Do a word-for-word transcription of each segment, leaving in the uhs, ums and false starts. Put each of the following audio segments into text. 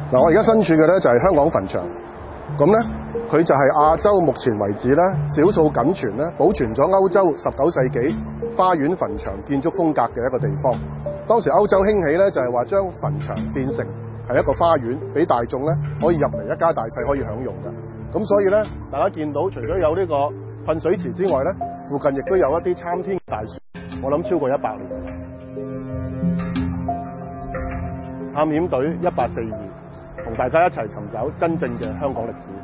嗱，我而家身處嘅咧就係香港墳場，咁咧佢就係亞洲目前為止咧少數僅存咧保存咗歐洲十九世紀花園墳場建築風格嘅一個地方。當時歐洲興起咧就係話將墳場變成係一個花園，俾大眾咧可以入嚟一家大細可以享用嘅。咁所以咧，大家見到除咗有呢個噴水池之外咧，附近亦都有一啲參天大樹，我諗超過一百年。探險隊一八四二，同大家一齊尋找真正嘅香港歷史。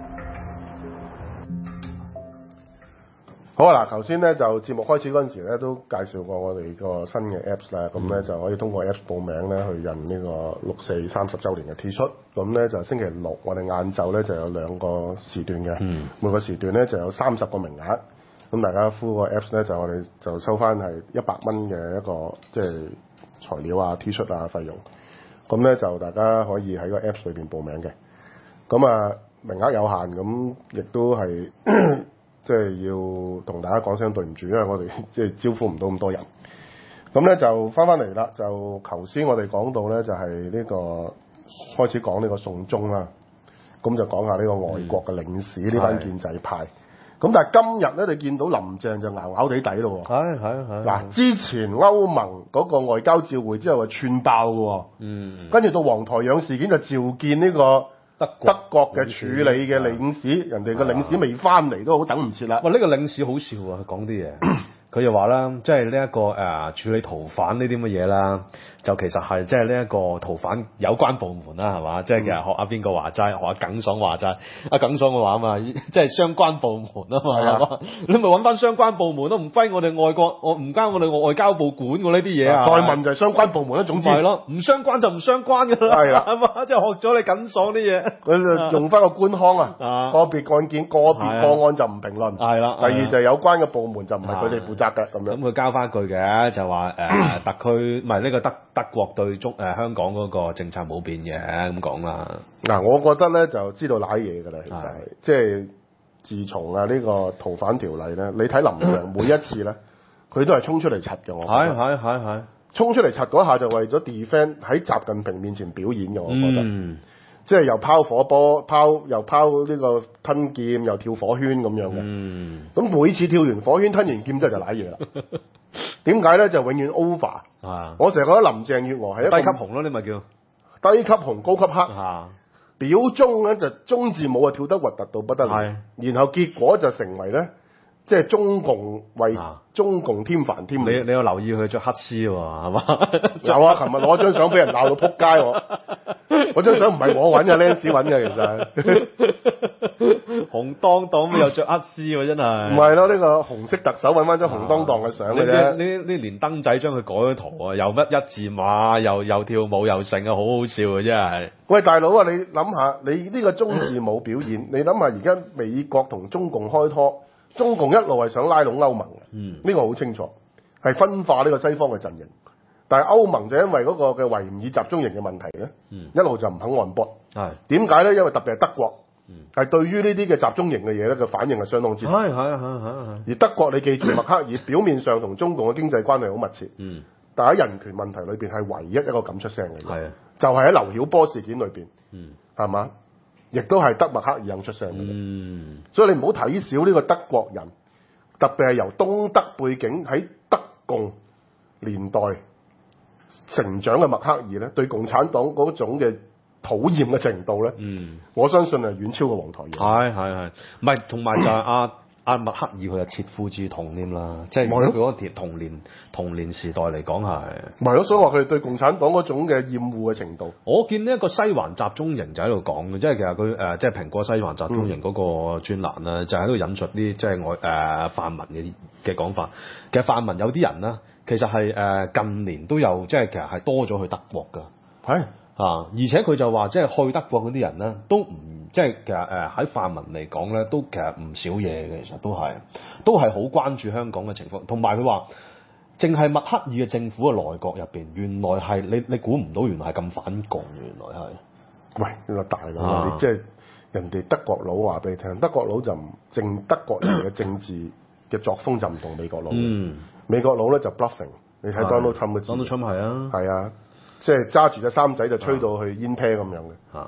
好啊！嗱，頭先咧就節目開始嗰陣時咧都介紹過我哋個新嘅 Apps 啦，咁咧、嗯、就可以通過 Apps 報名咧去印呢個六四三十週年嘅 T 恤。咁咧就星期六我哋晏晝咧就有兩個時段嘅，嗯、每個時段咧就有三十個名額。咁大家敷個 Apps 咧就我哋就收翻係一百蚊嘅一個即係、就是、材料啊 T 恤啊費用。咁咧就大家可以喺個 Apps 裏邊報名嘅。咁啊名額有限，咁亦都係。即係要同大家講聲對唔住，因為我哋即係招呼唔到咁多人。咁咧就翻翻嚟啦，就頭先我哋講到咧就係呢、呢個開始講呢個送中啦。咁就講下呢個外國嘅領事呢班、嗯、建制派。咁但係今日咧，你見到林鄭就咬咬地底咯喎。係係係。嗱，之前歐盟嗰個外交照會之後就串爆嘅喎。嗯。跟住到黃台仰事件就召見呢、呢個。德國德國嘅處理嘅領事，人哋個領事未翻嚟都好等唔切啦。 喂，呢、呢個領事好笑啊！佢講啲嘢，佢就話啦，即係呢一個誒、呃、處理逃犯呢啲乜嘢啦，就其實係即係呢一個逃犯有關部門啦，係嘛？即係其實學阿邊個話齋，學阿耿爽話齋，阿耿爽嘅話啊嘛，即係相關部門啊嘛，係嘛？你咪揾翻相關部門都唔歸我哋外國，我唔關我哋外交部管嘅呢啲嘢啊。 再問就係相關部門啦，總之係咯，唔相關就唔相關㗎啦。係啦，係嘛？即係學咗你耿爽啲嘢， 佢用翻個官腔啊，個別案件、個別個案就唔評論。係啦。第二就係有關嘅部門就唔係佢哋負責嘅咁樣。 咁佢交翻句嘅就話誒、呃、特區唔係呢個德德國對中誒、呃、香港嗰個政策冇變嘅咁講啦。 嗱，我覺得咧就知道瀨嘢㗎啦，其實係即係自從啊呢個逃犯條例咧，你睇林鄭每一次咧，佢都係衝出嚟柒嘅。我係係係係衝出嚟柒嗰下就為咗 defend 喺習近平面前表演嘅，我覺得。嗯。即係又拋火波，拋又拋呢個吞劍，又跳火圈咁樣嘅。嗯。咁每次跳完火圈、吞完劍之後就瀨嘢啦。點解咧？就永遠 over。啊！我成日覺得林鄭月娥係一個低級紅咯，你咪叫低級紅高級黑。啊！表中咧就中字舞啊跳得核突到不得了。係。然後結果就成為咧，即係中共為中共添煩添亂。 你你有留意佢着黑絲喎，係嘛？ 有啊！琴日攞張相俾人鬧到撲街喎。嗰張相唔係我揾嘅，Lens 揾嘅其實。 紅當當又着黑絲喎，真係。 唔係咯，呢個紅色特首揾翻張紅當當嘅相嘅啫。 呢呢連登仔將佢改咗圖啊，又乜一字馬，又又跳舞又成啊，好好笑啊，真係。 喂，大佬啊，你諗下，你呢個中字舞表演，你諗下而家美國同中共開拖，中共一路係想拉攏歐盟嘅，嗯，呢個好清楚，係分化呢個西方嘅陣營。但係歐盟就因為嗰個嘅維吾爾集中營嘅問題咧，嗯、一路就唔肯按波。係點解咧？因為特別係德國，係、嗯、對於呢啲嘅集中營嘅嘢咧，嘅反應係相當之大。係係係係。而德國你記住，默克爾表面上同中共嘅經濟關係好密切，嗯、但係喺人權問題裏邊係唯一一個咁出聲嘅。係啊，就係喺劉曉波事件裏邊，係嘛、嗯？亦都係德默克爾肯出聲嘅。嗯、所以你唔好睇少呢個德國人，特別係由東德背景喺德共年代成長嘅默克爾咧，對共產黨嗰種嘅討厭嘅程度咧，嗯，我相信係遠超過黃台仰。係係係，唔係同埋就係阿阿默克爾佢有切膚之痛添啦，即係佢嗰個童年童年時代嚟講係。唔係咯，所以話佢哋對共產黨嗰種嘅厭惡嘅程度。我見呢一個西環集中營就喺度講嘅，即係其實佢誒、呃、即係蘋果西環集中營嗰個專欄啦，嗯、就喺度引述啲即係我誒泛民嘅嘅講法。其實泛民有啲人啦。其實係誒、呃、近年都有，即係其實係多咗去德國㗎，係是啊，而且佢就話即係去德國嗰啲人咧，都唔即係其實誒喺泛民嚟講咧，都其實唔少嘢嘅，其實都係都係好關注香港嘅情況，同埋佢話，淨係默克爾嘅政府嘅內閣入邊，原來係你你估唔到，原來係咁反共，原來係，喂，呢個大佬，啊、你即係人哋德國佬話俾你聽，德國佬就唔正德國人嘅政治嘅作風就唔同美國佬。嗯。美國佬咧就 bluffing， 你睇 Donald Trump 嘅字 Donald Trump 係啊，係啊，即係揸住隻三仔就吹到去煙啤咁樣嘅。啊，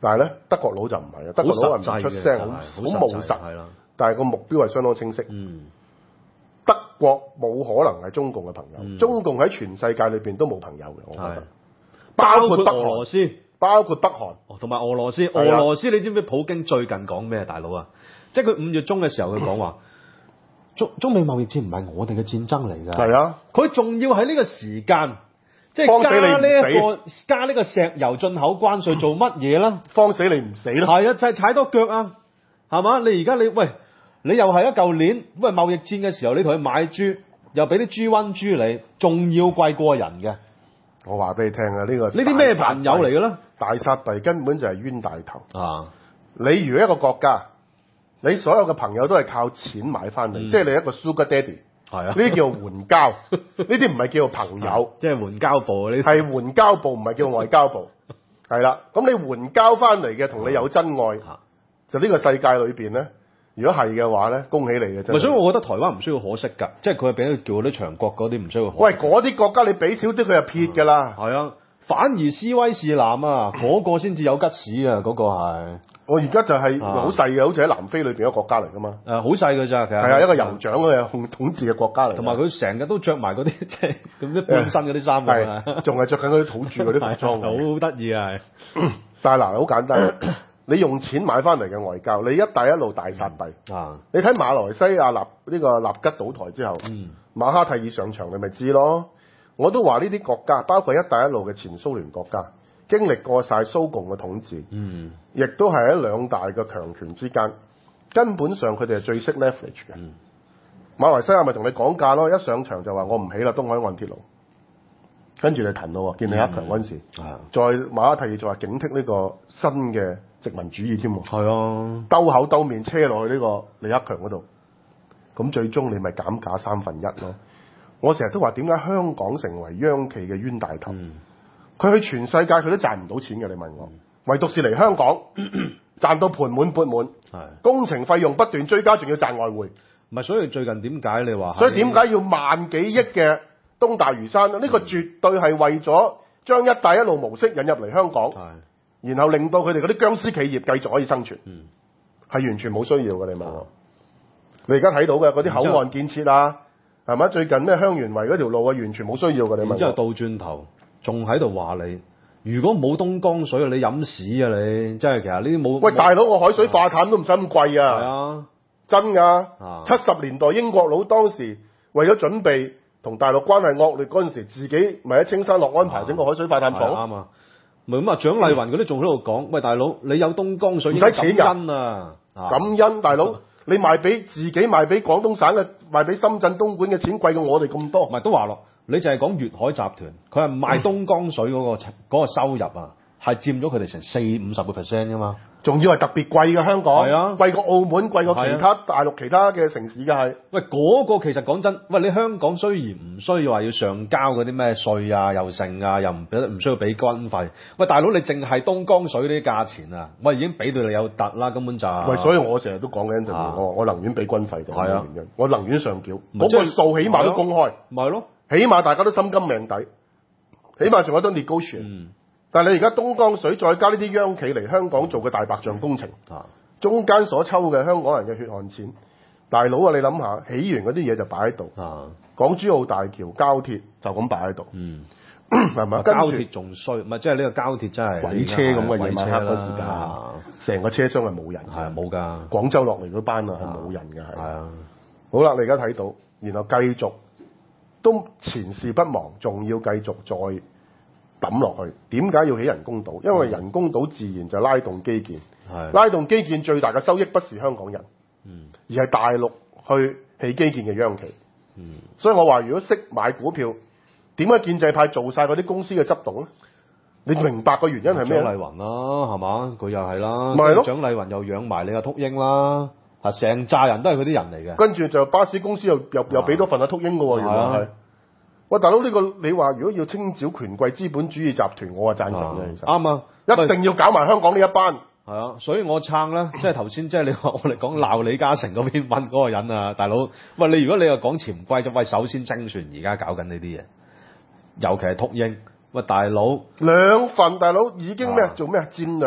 但係咧德國佬就唔係啊，德國佬係唔出聲，好好務實， 係啦。 但係個目標係相當清晰。 嗯， 德國冇可能係中共嘅朋友， 嗯、 中共喺全世界裏邊都冇朋友嘅，我覺得。 包括北俄羅斯， 包括北韓， 同埋俄羅斯。俄羅斯你知唔知普京最近講咩？大佬啊，即係佢五月中嘅時候佢講話，中中美貿易戰唔係我哋嘅戰爭嚟㗎。 係啊， 佢仲要喺呢個時間。即係加呢、這、一個加呢個石油進口關稅做乜嘢啦？ 慌死你唔死咯！ 係啊，就係、是、踩多腳啊，係嘛？你而家你喂，你又係一舊年喂貿易戰嘅時候，你同佢買豬，又俾啲豬瘟豬你，仲要貴過人嘅。 我話俾你聽啊，呢、這個呢啲咩朋友嚟嘅咧？ 大殺幣根本就係冤大頭啊！ 你如果一個國家，你所有嘅朋友都係靠錢買翻嚟，嗯、即係你一個 Sugar Daddy。係啊，呢啲叫援交，呢啲唔係叫朋友， 即係援交部呢啲係援交部，唔係叫外交部。係啦，咁你援交翻嚟嘅，同你有真愛，啊、就呢個世界裏邊咧，如果係嘅話咧，恭喜你嘅真係。 所以我覺得台灣唔需要可惜㗎，即係佢係俾佢叫嗰啲長國嗰啲唔需要可惜。 喂，嗰啲國家你俾少啲佢就撇㗎啦。 係啊，反而斯威士蘭啊，嗰、嗰個先至有吉屎啊，嗰、嗰個係。我而家就係好細嘅，好似喺南非裏邊一個國家嚟噶嘛。 誒、呃，好細嘅咋，其實係啊，一個酋長嘅控統治嘅國家嚟。同埋佢成日都着埋嗰啲即係咁啲半身嗰啲衫㗎， 仲係着緊嗰啲土著嗰啲服裝。 好得意啊！ 但係嗱，好簡單，你用錢買翻嚟嘅外交，你一帶一路大殺幣。啊！你睇馬來西亞納呢個納吉倒台之後，嗯、馬哈蒂爾上場，你咪知咯。我都話呢啲國家，包括一帶一路嘅前蘇聯國家。經歷過晒蘇共嘅統治，嗯，亦都係喺兩大嘅強權之間，根本上佢哋係最識 leverage 嘅。嗯、馬來西亞咪同你講價咯，一上場就話我唔起啦，東海岸鐵路，跟住你騰咯，見李克強嗰陣時，嗯、再馬哈蒂爾就話警惕呢個新嘅殖民主義添，係啊，兜口兜面車落去呢個李克強嗰度，咁最終你咪減價三分一咯。我成日都話點解香港成為央企嘅冤大頭？嗯佢去全世界佢都賺唔到錢嘅，你問我，唯獨是嚟香港賺到盆滿缽滿，工程費用不斷追加，仲要賺外匯。 唔係，所以最近點解你話？ 所以點解要萬幾億嘅東大嶼山？呢、嗯、個絕對係為咗將一帶一路模式引入嚟香港，然後令到佢哋嗰啲僵屍企業繼續可以生存，係、嗯、完全冇需要嘅。你問我，你而家睇到嘅嗰啲口岸建設啊，係咪？最近咩香園圍嗰條路啊，完全冇需要嘅。你問我， 之後倒轉頭。仲喺度話你，如果冇東江水，你飲屎啊你！真係其實呢啲冇。喂， 大佬，我海水化淡都唔使咁貴啊！ 係啊， 真㗎。七十、啊、年代英國佬當時為咗準備同大陸關係惡劣嗰陣時，自己咪喺青山樂安排整個海水化淡廠。 啱啊！咪咁啊，蔣麗芸嗰啲仲喺度講，喂大佬，你有東江水唔使錢㗎。 感恩啊！ 感恩大佬，你賣俾自己賣俾廣東省嘅，賣俾深圳東莞嘅錢貴過我哋咁多。 咪都話咯。你就係講粵海集團，佢係賣東江水嗰、嗰個嗰個收入啊，係佔咗佢哋成四五十個 percent 㗎嘛， 仲要係特別貴嘅香港，係啊，貴過澳門，貴過其他、啊、大陸其他嘅城市嘅係。喂， 嗰、嗰個其實講真，喂你香港雖然唔需要話要上交嗰啲咩稅啊，又剩啊，又唔俾唔需要俾軍費。喂，大佬你淨係東江水呢啲價錢啊，喂已經俾到你有突啦，根本就係。 喂，所以我成日都講緊就係我我寧願俾軍費嘅係啊， 原因，我寧願上繳，嗰、嗰個數起碼都公開， 咪咯。 起碼大家都心甘命抵，起碼仲有得 negotiate、嗯。但係你而家東江水再加呢啲央企嚟香港做嘅大白象工程，啊、中間所抽嘅香港人嘅血汗錢，大佬啊！你諗下，起完嗰啲嘢就擺喺度，啊、港珠澳大橋、膠鐵就咁擺喺度，係咪、嗯？ 膠鐵仲衰，唔係即係呢個膠鐵真係鬼車咁嘅夜晚黑嗰時間，成、啊、個車廂係冇人， 係冇㗎。 廣州落嚟嗰班啊係冇人嘅，係。 啊， 好啦，你而家睇到，然後繼續。都前事不忘，仲要繼續再抌落去。點解要起人工島？因為人工島自然就拉動基建， 係拉動基建最大嘅收益不是香港人，嗯、而係大陸去起基建嘅央企。嗯、所以我話如果識買股票，點解建制派做晒嗰啲公司嘅執董咧？你明白個原因係咩？ 蔣麗芸啦，係嘛？佢又係啦， 咪係咯？ 蔣麗芸又養埋你阿禿鷹啦。啊！成扎人都係佢啲人嚟嘅， 跟住就巴士公司又又又俾多份阿禿鷹嘅喎，原來係。喂，大佬呢個你話如果要清剿權貴資本主義集團，我係贊成嘅，其實啱啊， 一定要搞埋香港呢一班。 係啊，所以我撐啦，即係頭先即係你話我哋講鬧李嘉誠嗰邊問嗰個人啊，大佬，喂你如果你又講潛規則，喂首先精算而家搞緊呢啲嘢，尤其係禿鷹，喂大佬兩份大佬已經咩、啊、做咩戰略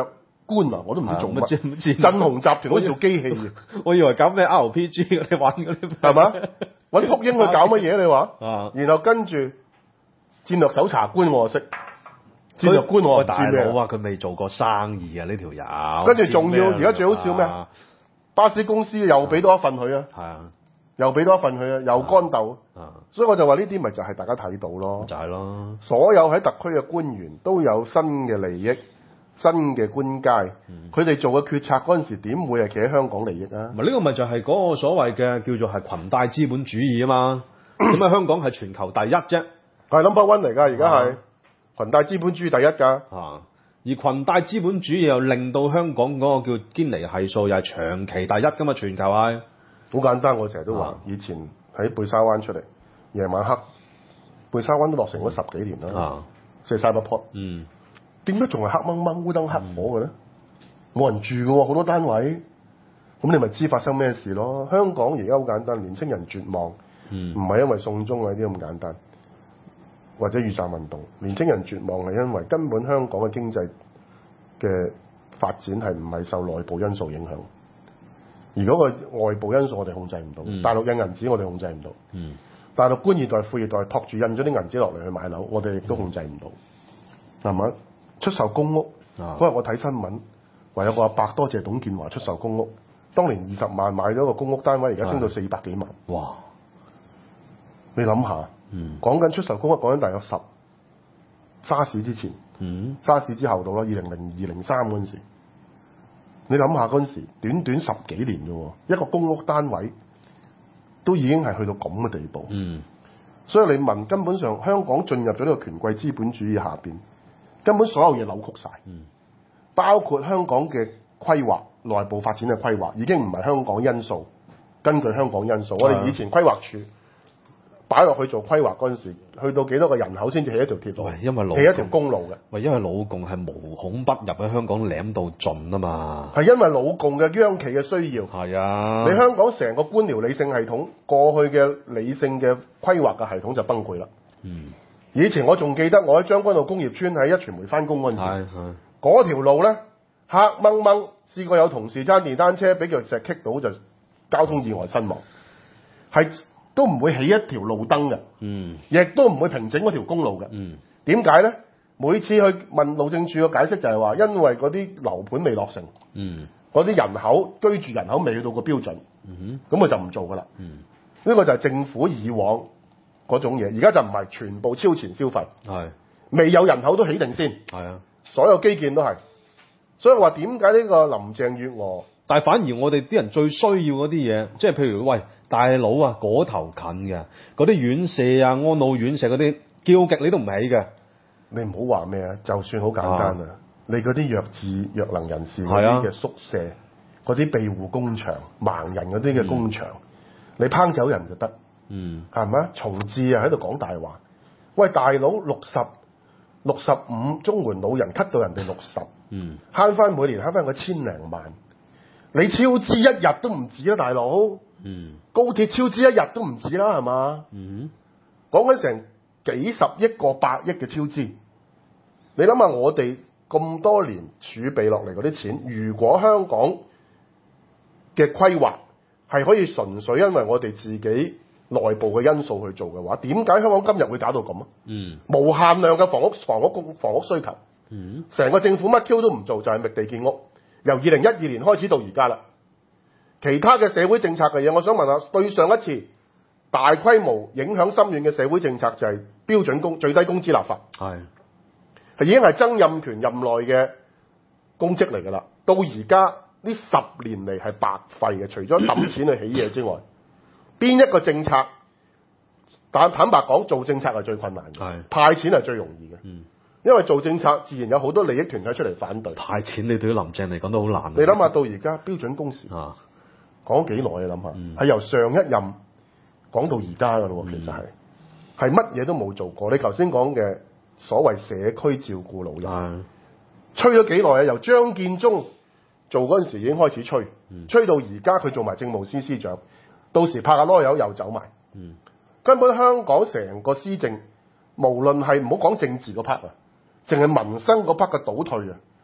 官啊，我都唔知做乜知乜。 唔知振鴻集團好似做機器嘅， 我以為搞咩 R P G 你玩嗰啲係嘛？揾禿鷹去搞乜嘢你話？ 啊然後跟住戰略搜查官我識，戰略官我唔知大咩佬啊，佢未做過生意啊呢條友。 跟住仲要而家最好笑咩？ 啊巴士公司又俾多一份佢啊， 係啊， 又俾多一份佢啊，又乾豆。 啊所以我就話呢啲咪就係大家睇到咯。 就係咯。 所有喺特區嘅官員都有新嘅利益、新嘅官階，佢哋、嗯、做嘅決策嗰陣時點會係企喺香港利益啊？ 唔係呢個咪就係嗰個所謂嘅叫做係裙帶資本主義啊嘛。咁啊香港係全球第一啫， 係 number one 嚟㗎，而家係裙帶資本主義第一㗎。 啊，而裙帶資本主義又令到香港嗰個叫堅尼係數又係長期第一㗎嘛，全球係。 好簡單，我成日都話， 啊以前喺貝沙灣出嚟，夜晚黑，貝沙灣都落成咗十幾年啦。 啊， 即係 Cyberport。 嗯。 點解仲係黑掹掹、烏燈黑火嘅咧？冇人住嘅喎，好多單位。咁你咪知發生咩事咯？香港而家好簡單，年青人絕望，唔係、嗯、因為送中嗰啲咁簡單，或者雨傘運動。年青人絕望係因為根本香港嘅經濟嘅發展係唔係受內部因素影響。而嗰個外部因素我哋控制唔到，嗯、大陸印銀紙我哋控制唔到，嗯、大陸官二代、富二代托住印咗啲銀紙落嚟去買樓，我哋亦都控制唔到，係咪、嗯？出售公屋，嗰日、啊、我睇新聞，話有個阿伯多謝董建華出售公屋，當年二十萬買咗個公屋單位，而家升到四百幾萬，哇！你諗下，嗯、講緊出售公屋，講緊大約十沙士之前，嗯、沙士之後到啦，二零零二零三嗰陣時。你諗下嗰陣時，短短十幾年啫喎，一個公屋單位都已經係去到咁嘅地步。嗯，所以你問，根本上香港進入咗呢個權貴資本主義下邊，根本所有嘢扭曲晒。嗯，包括香港嘅規劃、內部發展嘅規劃，已經唔係香港因素，根據香港因素。我哋以前規劃處擺落去做規劃嗰陣時，去到幾多個人口先至起一條鐵路？ 因為老起一條公路嘅。 喂，因為老共係無孔不入喺香港舐到盡啊嘛。 係因為老共嘅央企嘅需要。係啊。你香港成個官僚理性系統過去嘅理性嘅規劃嘅系統就崩潰啦。嗯。以前我仲記得我喺將軍澳工業村喺一傳媒翻工嗰陣時，係係。嗰條路咧黑掹掹，試過有同事揸電單車俾腳石棘到就交通意外身亡，係。都唔會起一條路燈嘅，嗯，亦都唔會平整嗰條公路嘅，嗯，點解咧？每次去問路政署嘅解釋就係話，因為嗰啲樓盤未落成，嗯，嗰啲人口居住人口未去到個標準，嗯哼，咁佢就唔做噶啦，嗯，呢個就係政府以往嗰種嘢，而家就唔係全部超前消費，係，未有人口都起定先，係啊，所有基建都係，所以話點解呢個林鄭月娥？ 但係反而我哋啲人最需要嗰啲嘢，即係譬如喂大佬啊，嗰頭近嘅嗰啲院舍啊、安老院舍嗰啲，叫極你都唔起嘅。 你唔好話咩啊，就算好簡單啊，你嗰啲弱智弱能人士嗰啲嘅宿舍、嗰啲庇護工場、盲人嗰啲嘅工場，嗯、你烹走人就得，嗯，係咪啊？重置啊喺度講大話，喂大佬六十六十五綜援老人 cut 到人哋六十，嗯，慳翻每年慳翻個千零萬。你超支一日都唔止啊，大佬！嗯，高鐵超支一日都唔止啦，係嘛？嗯，講緊成幾十億個百億嘅超支，你諗下我哋咁多年儲備落嚟嗰啲錢，如果香港嘅規劃係可以純粹因為我哋自己內部嘅因素去做嘅話，點解香港今日會搞到咁啊？嗯，無限量嘅房屋房屋供房屋需求，嗯，成個政府乜 Q 都唔做，就係覓地建屋。由二零一二年開始到而家啦，其他嘅社會政策嘅嘢，我想問下，對上一次大規模影響深遠嘅社會政策就係標準工最低工資立法，係係已經係曾蔭權任內嘅公職嚟㗎啦。到而家呢十年嚟係白費嘅，除咗揼錢去起嘢之外，邊一個政策？但坦白講，做政策係最困難嘅，係派錢係最容易嘅。嗯。因為做政策自然有好多利益團體出嚟反對派錢，你對於林鄭嚟講都好難。 你諗下到而家標準工時啊，講幾耐啊？諗下，係、嗯、由上一任講到而家噶咯，其實係係乜嘢都冇做過。你頭先講嘅所謂社區照顧老人，嗯、吹咗幾耐啊？由張建宗做嗰陣時已經開始吹，嗯、吹到而家佢做埋政務司司長，到時拍下籮柚又走埋。嗯、根本香港成個施政，無論係唔好講政治嗰 part 啊。淨係民生嗰 part 嘅倒退啊，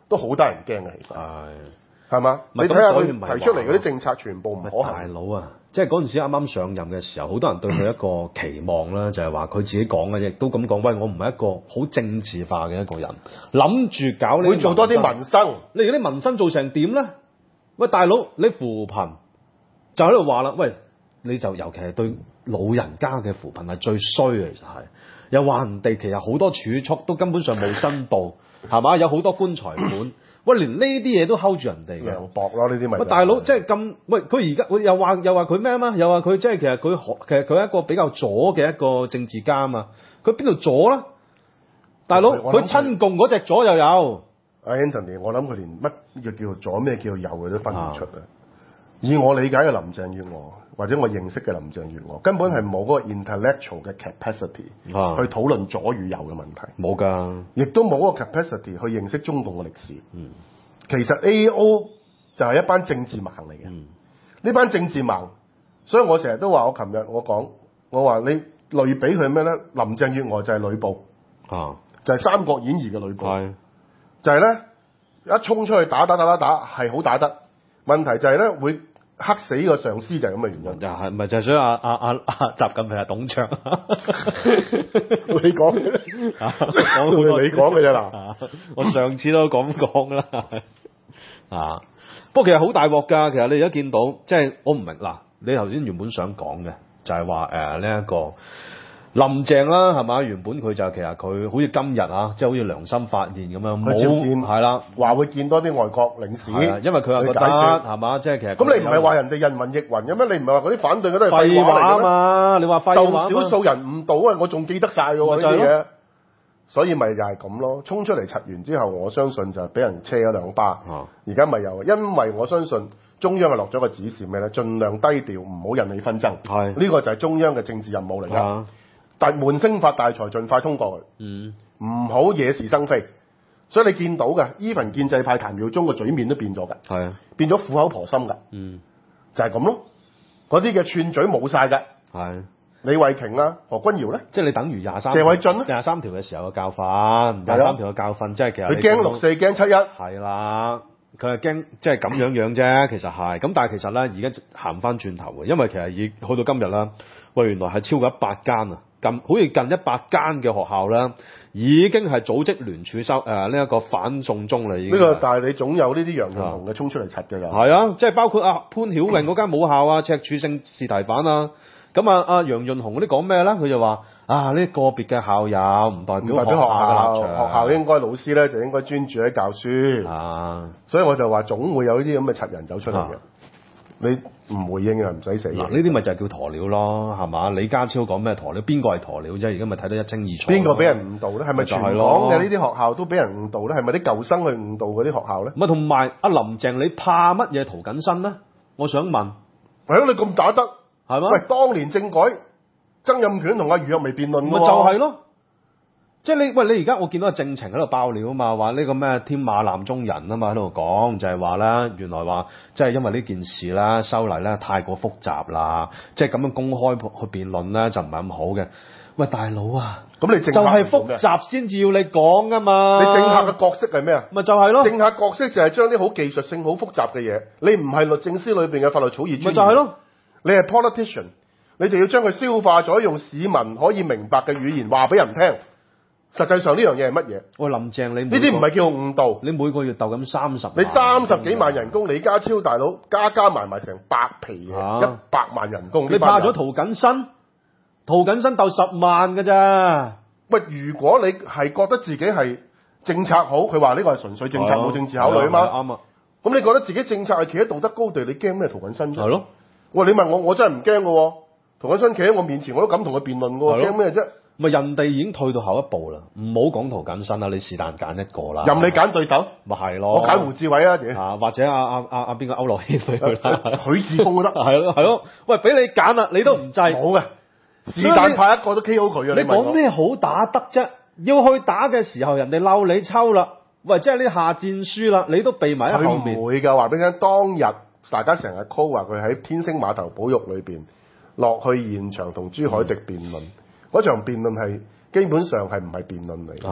都好得人驚嘅，其實係係嘛？你睇下佢提出嚟嗰啲政策全部唔可行。 大佬啊，即係嗰陣時啱啱上任嘅時候，好多人對佢一個期望啦，就係話佢自己講嘅，亦都咁講。喂，我唔係一個好政治化嘅一個人，諗住搞呢啲會做多啲民生。 你而家啲民生做成點咧？喂，大佬，你扶貧就喺度話啦，喂，你就尤其係對老人家嘅扶貧係最衰嘅，其實係又話人哋其實好多儲蓄都根本上冇申報，係嘛？有好多棺材本。喂，連呢啲嘢都睺住人哋嘅， 涼薄咯，呢啲咪。 喂，大佬，即係咁，喂，佢而家又話又話佢咩啊嘛？又話佢即係其實佢其實佢係一個比較左嘅一個政治家啊嘛。佢邊度左啦？大佬，佢親共嗰隻左又有。 阿 Anthony，我諗佢連乜叫叫左咩叫右佢都分唔出啊！以我理解嘅林鄭月娥，或者我認識嘅林鄭月娥，根本係冇嗰個 intellectual 嘅 capacity、啊、去討論左與右嘅問題。 冇㗎， 亦都冇嗰個 capacity 去認識中共嘅歷史。嗯，其實 A O 就係一班政治盲嚟嘅。嗯，呢班政治盲，所以我成日都話，我琴日我講，我話你類比佢咩咧？林鄭月娥就係呂布，啊，就係、是《三國演義》嘅呂布。係，就係咧一衝出去打打打打打，係好打得。問題就係咧會黑死個上司，就係咁嘅原因。就係咪就係想阿阿阿阿習近平係董卓？你講嘅，講你講嘅啫嗱。我上次都咁講啦。啊，不過其實好大鑊㗎。其實你而家見到，即係我唔明嗱。你頭先原本想講嘅就係話誒呢一個林鄭啦，係嘛？原本佢就其實佢好似今日啊，即係好似良心發現咁樣，冇係啦，話會見多啲外國領事，因為佢話覺得係嘛，即係其實咁你唔係話人哋人云亦云嘅咩？你唔係話嗰啲反對嘅都係廢話啊嘛？你話廢話，受少數人誤導啊！我仲記得晒嘅喎呢啲嘢，所以咪就係咁咯。衝出嚟柒完之後，我相信就係俾人車咗兩巴。而家咪有，因為我相信中央係落咗個指示咩咧？盡量低調，唔好引起紛爭。係呢個就係中央嘅政治任務嚟㗎。但門聲發大財，盡快通過佢，嗯，唔好惹是生非。所以你見到嘅，even建制派譚耀宗個嘴面都變咗㗎，係啊，變咗苦口婆心㗎，嗯，就係咁咯。嗰啲嘅串嘴冇晒㗎，係李慧瓊啦，何君堯咧，即係你等於廿三謝偉俊廿三條嘅時候嘅教訓，廿三條嘅教訓，即係其實佢驚六四驚七一，係啦，佢係驚即係咁樣樣啫。其實係咁，但係其實咧，而家行翻轉頭嘅，因為其實已去到今日啦，喂，原來係超過一百間啊！近好似近一百間嘅學校咧，已經係組織聯署收誒呢一個反送中啦。已經呢個，但係你總有呢啲楊潤雄嘅衝出嚟柒嘅㗎。係啊，即係包括阿潘曉穎嗰間母校啊，赤柱聖士提反啊。咁啊，阿楊潤雄嗰啲講咩咧？佢就話啊，呢個別嘅校友唔代表學校嘅立場，學校應該老師咧就應該專注喺教書。啊，所以我就話總會有呢啲咁嘅柒人走出嚟嘅。你唔回應啊，唔使死。嗱，呢啲咪就係叫鴕鳥咯，係嘛？李家超講咩鴕鳥？邊個係鴕鳥啫？而家咪睇得一清二楚。邊個俾人誤導咧？係咪全港嘅呢啲學校都俾人誤導咧？係咪啲舊生去誤導嗰啲學校咧？唔係，同埋阿林鄭，你怕乜嘢涂謹申咧？我想問，係咯，你咁打得係嘛？喂，當年政改，曾蔭權同阿余若薇辯論喎，咪就係咯。即係你喂，你而家我見到阿政情喺度爆料啊嘛，話呢個咩天馬南中人啊嘛喺度講，就係話咧，原來話即係因為呢件事啦，修例咧太過複雜啦，即係咁樣公開去辯論咧就唔係咁好嘅。喂，大佬啊，咁你政客就係複雜先至要你講啊嘛。你政客嘅角色係咩啊？咪就係咯，政客角色就係將啲好技術性、好複雜嘅嘢，你唔係律政司裏邊嘅法律草擬專員，咪就係咯，你係 politician， 你就要將佢消化咗，用市民可以明白嘅語言話俾人聽。實際上呢樣嘢係乜嘢？喂，林鄭，你呢啲唔係叫誤導，你每個月鬥咁三十，你三十幾萬人工，李家超大佬加加埋埋成百皮嘅，一百萬人工，你怕咗涂謹申？涂謹申鬥十萬㗎咋？喂，如果你係覺得自己係政策好，佢話呢個係純粹政策，冇政治考慮啊嘛。啱啊。咁你覺得自己政策係企喺道德高地，你驚咩涂謹申啫？係咯。喂，你問我，我真係唔驚㗎喎。涂謹申企喺我面前，我都敢同佢辯論㗎喎，驚咩啫？咪人哋已經退到後一步啦，唔好講涂謹申啦，你是但揀一個啦。任你揀對手，咪係咯。我揀胡志偉啊，啊或者阿阿阿阿邊個區諾軒去啦，許智峰都得。係咯係咯，喂，俾你揀啦，你都唔制。好嘅，是但派一個都 K O 佢啊！你講咩好打得啫？要去打嘅時候，人哋嬲你抽啦，喂，即係你下戰書啦，你都避埋喺後面。佢唔會㗎，話俾你聽，當日大家成日 call 話佢喺天星碼頭保育裏邊落去現場同朱凱廸辯論。嗰場辯論係基本上係唔係辯論嚟？啊，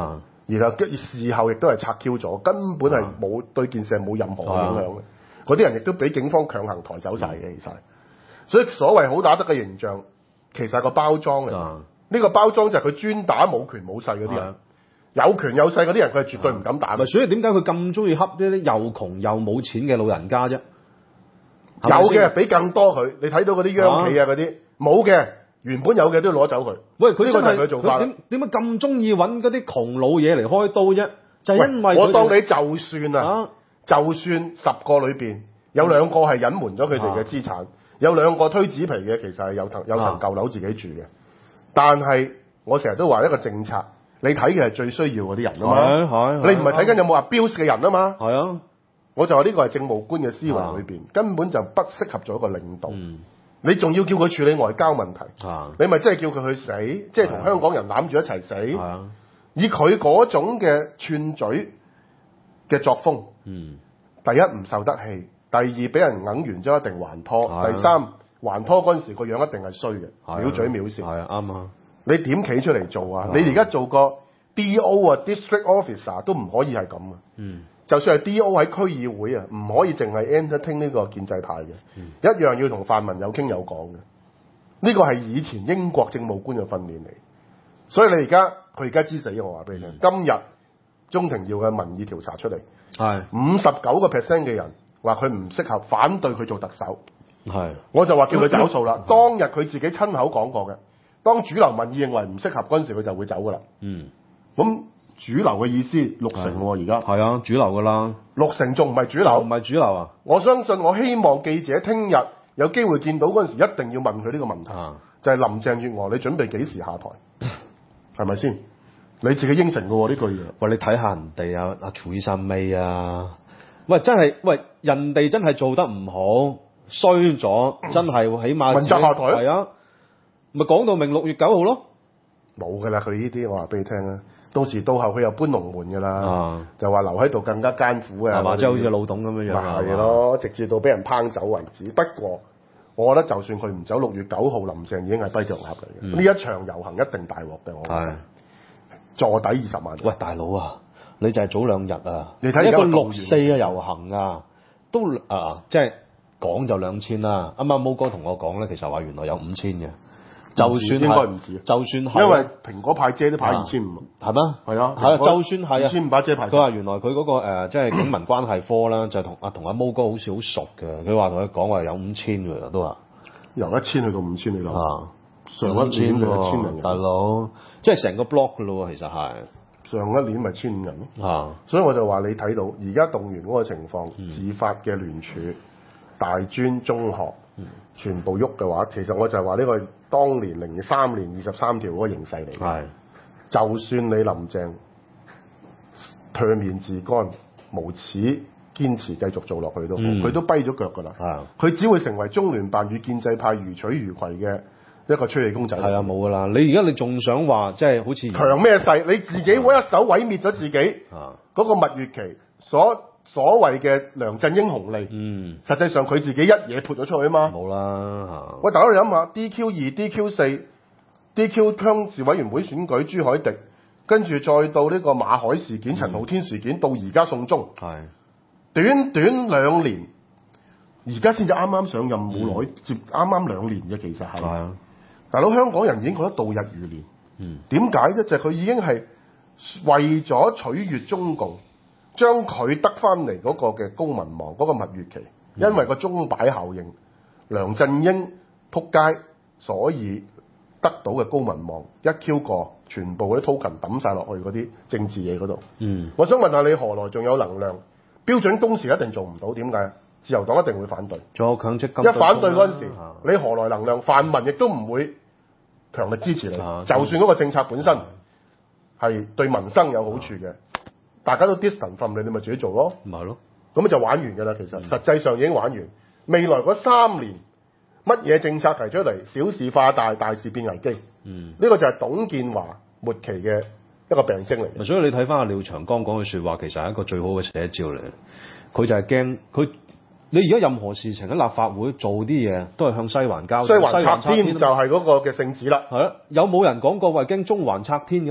然後事後亦都係拆 Q 咗，根本係冇對件事係冇任何嘅影響嘅。嗰啲人亦都俾警方強行抬走晒嘅，其實。所以所謂好打得嘅形象，其實係個包裝嚟。呢、嗯、個包裝就係佢專打冇權冇勢嗰啲人，有權有勢嗰啲人佢係絕對唔敢打。 咪所以點解佢咁中意恰呢啲又窮又冇錢嘅老人家啫？ 有嘅俾更多佢，你睇到嗰啲央企啊嗰啲，冇嘅原本有嘅都要攞走佢。 喂，佢呢個就係佢做法。 點點解咁中意揾嗰啲窮老嘢嚟開刀啫？就係、因為我當你就算啊，啊就算十個裏邊有兩個係隱瞞咗佢哋嘅資產，啊、有兩個推紙皮嘅，其實係有層有層舊樓自己住嘅。但係我成日都話一個政策，你睇嘅係最需要嗰啲人啊嘛。你唔係睇緊有冇 abuse 嘅人啊嘛。係啊。我就話呢個係政務官嘅思維裏邊，啊、根本就不適合做一個領導。嗯、你仲要叫佢處理外交問題，啊、你咪真係叫佢去死，即係同香港人攬住一齊死。啊、以佢嗰種嘅串嘴嘅作風，嗯、第一唔受得氣，第二俾人揞完咗一定還拖，啊、第三還拖嗰陣時個樣一定係衰嘅，藐、啊、嘴藐舌。係啊，啱啊！你點企出嚟做啊？啊你而家做個 D O 啊 ，District Officer 都唔可以係咁啊！嗯就算係 D O 喺區議會啊，唔可以淨係 entertain 呢個建制派嘅，嗯、一樣要同泛民有傾有講嘅。呢個係以前英國政務官嘅訓練嚟，所以你而家佢而家知死，我話俾你聽。嗯、今日鍾庭耀嘅民意調查出嚟，係五十九個 percent 嘅人話佢唔適合，反對佢做特首。係，我就話叫佢找數啦。嗯、當日佢自己親口講過嘅，當主流民意認為唔適合嗰陣時，佢就會走噶啦。嗯，咁。主流嘅意思六成喎，而家係啊，主流噶啦，六成仲唔係主流？唔係主流啊！我相信我希望記者聽日有機會見到嗰陣時，一定要問佢呢個問題，啊、就係林鄭月娥，你準備幾時下台？係咪先？你自己應承嘅喎呢句嘢。喂，你睇下人哋啊，阿徐生尾啊，喂，真係喂，人哋真係做得唔好，衰咗，真係起碼問責下台係啊，咪講到明六月九號咯，冇㗎啦，佢呢啲我話俾你聽啊。到時到後佢又搬龍門㗎啦，啊、就話留喺度更加艱苦嘅，係嘛？即係好似老董咁樣樣，咪係咯，直至到俾人拚走為止。不過，我覺得就算佢唔走，六月九號林鄭已經係跛腳鴨嚟嘅。呢、嗯、一場遊行一定大鑊嘅，我係坐底二十萬。喂，大佬啊，你就係早兩日啊，你睇一個六四嘅遊行啊，都啊，即係講就兩千啦。啱啱毛哥同我講咧，其實話原來有五千嘅。就算應該唔止，就算係，因為蘋果派遮都派二千五，係咩？係啊，係啊，就算係啊，二千五把遮派。佢話原來佢嗰、那個、呃、即係警民關係科啦，就同阿同阿毛哥好似好熟嘅。佢話同佢講話有五千㗎，都話由一千去到五千，你諗啊？上一年咪一千人，大佬，即係成個 block 㗎咯喎，其實係上一年咪千五人咯。啊，所以我就話你睇到而家動員嗰個情況，嗯、自發嘅聯署、大專、中學。全部喐嘅話，其實我就係話呢個當年零三年二十三條嗰個形勢嚟嘅。係，就算你林鄭唾面自乾、無恥堅持繼續做落去都好，佢、嗯、都跛咗腳㗎啦。係，佢只會成為中聯辦與建制派如取如攜嘅一個吹氣公仔。係啊，冇㗎啦！你而家你仲想話即係好似強咩勢？你自己嗰一手毀滅咗自己。啊，嗰個蜜月期所。所謂嘅梁振英紅利，嗯，實際上佢自己一嘢潑咗出去啊嘛，冇啦。喂，大家你諗下 ，D Q 二、D Q 四、D Q 鄉事委員會選舉朱凱廸，跟住再到呢個馬海事件、陳浩天事件，到而家送中，係短短兩年，而家先至啱啱上任冇耐，接啱啱兩年嘅其實係，係大佬香港人已經覺得度日如年，嗯，點解啫？就係佢已經係為咗取悅中共。將佢得翻嚟嗰個嘅公民網嗰、嗰個蜜月期，因為個鐘擺效應，梁振英撲街，所以得到嘅公民網一 Q 過，全部嗰啲 token 抌晒落去嗰啲政治嘢嗰度。嗯，我想問下你何來仲有能量？標準工時一定做唔到，點解？自由黨一定會反對。仲有強積金，一反對嗰陣時，啊、你何來能量？泛民亦都唔會強力支持你，啊、就算嗰個政策本身係對民生有好處嘅。啊大家都 distance from 你，你咪自己做咯，唔係咯，咁就玩完㗎啦。其實、嗯、實際上已經玩完。未來嗰三年乜嘢政策提出嚟，小事化大，大事變危機。嗯，呢個就係董建華末期嘅一個病徵嚟。所以你睇翻阿廖長江講嘅説話，其實係一個最好嘅寫照嚟。佢就係驚佢，你而家任何事情喺立法會做啲嘢，都係向西環交。西環拆天就係嗰個嘅聖旨啦。係啊，有冇人講過話驚中環拆天嘅？